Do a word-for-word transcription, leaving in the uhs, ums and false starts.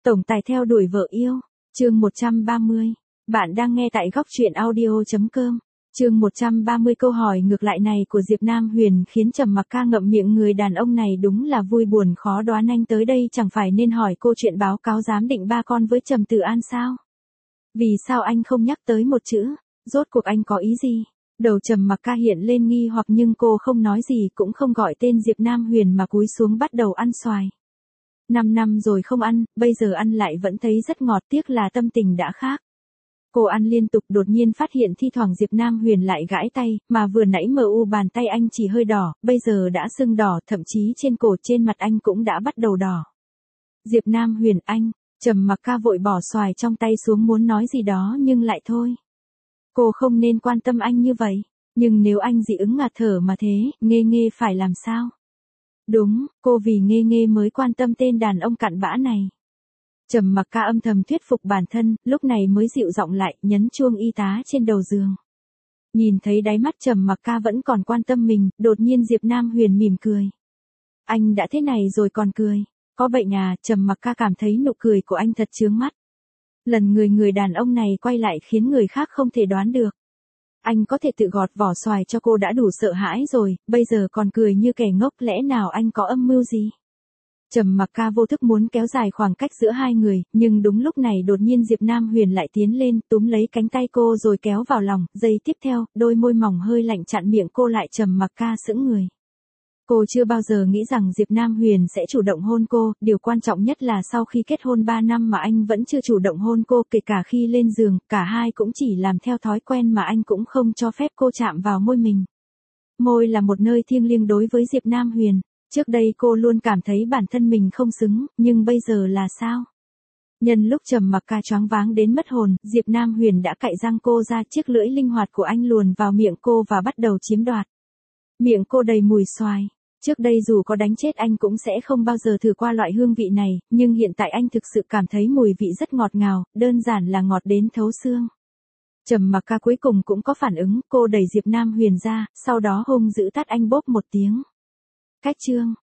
Tổng tài theo đuổi vợ yêu, chương một trăm ba mươi. Bạn đang nghe tại góc truyện audio chấm com. Chương một trăm ba mươi câu hỏi ngược lại này của Diệp Nam Huyền khiến Trầm Mặc Ca ngậm miệng, người đàn ông này đúng là vui buồn khó đoán, anh tới đây chẳng phải nên hỏi cô chuyện báo cáo giám định ba con với Trầm Tử An sao? Vì sao anh không nhắc tới một chữ, rốt cuộc anh có ý gì? Đầu Trầm Mặc Ca hiện lên nghi hoặc nhưng cô không nói gì, cũng không gọi tên Diệp Nam Huyền mà cúi xuống bắt đầu ăn xoài. Năm năm rồi không ăn, bây giờ ăn lại vẫn thấy rất ngọt, tiếc là tâm tình đã khác. Cô ăn liên tục, đột nhiên phát hiện thi thoảng Diệp Nam Huyền lại gãi tay, mà vừa nãy mờ u bàn tay anh chỉ hơi đỏ, bây giờ đã sưng đỏ, thậm chí trên cổ trên mặt anh cũng đã bắt đầu đỏ. Diệp Nam Huyền, anh, Trầm Mặc Ca vội bỏ xoài trong tay xuống muốn nói gì đó nhưng lại thôi. Cô không nên quan tâm anh như vậy, nhưng nếu anh dị ứng ngạt thở mà thế, Nghê Nghê phải làm sao? Đúng, cô vì Nghê Nghê mới quan tâm tên đàn ông cặn bã này. Trầm Mặc Ca âm thầm thuyết phục bản thân, lúc này mới dịu giọng lại, nhấn chuông y tá trên đầu giường. Nhìn thấy đáy mắt Trầm Mặc Ca vẫn còn quan tâm mình, đột nhiên Diệp Nam Huyền mỉm cười. Anh đã thế này rồi còn cười, có bệnh à? Trầm Mặc Ca cảm thấy nụ cười của anh thật chướng mắt. Lần người người đàn ông này quay lại khiến người khác không thể đoán được. Anh có thể tự gọt vỏ xoài cho cô đã đủ sợ hãi rồi, bây giờ còn cười như kẻ ngốc, lẽ nào anh có âm mưu gì? Trầm Mặc Ca vô thức muốn kéo dài khoảng cách giữa hai người, nhưng đúng lúc này đột nhiên Diệp Nam Huyền lại tiến lên, túm lấy cánh tay cô rồi kéo vào lòng, giây tiếp theo, đôi môi mỏng hơi lạnh chặn miệng cô lại. Trầm Mặc Ca sững người. Cô chưa bao giờ nghĩ rằng Diệp Nam Huyền sẽ chủ động hôn cô, điều quan trọng nhất là sau khi kết hôn ba năm mà anh vẫn chưa chủ động hôn cô, kể cả khi lên giường, cả hai cũng chỉ làm theo thói quen mà anh cũng không cho phép cô chạm vào môi mình. Môi là một nơi thiêng liêng đối với Diệp Nam Huyền, trước đây cô luôn cảm thấy bản thân mình không xứng, nhưng bây giờ là sao? Nhân lúc Trầm Mặc Ca choáng váng đến mất hồn, Diệp Nam Huyền đã cạy răng cô ra, chiếc lưỡi linh hoạt của anh luồn vào miệng cô và bắt đầu chiếm đoạt. Miệng cô đầy mùi xoài. Trước đây dù có đánh chết anh cũng sẽ không bao giờ thử qua loại hương vị này, nhưng hiện tại anh thực sự cảm thấy mùi vị rất ngọt ngào, đơn giản là ngọt đến thấu xương. Trầm Mặc Ca cuối cùng cũng có phản ứng, cô đẩy Diệp Nam Huyền ra, sau đó hung dữ tát anh bốp một tiếng. Cách chương,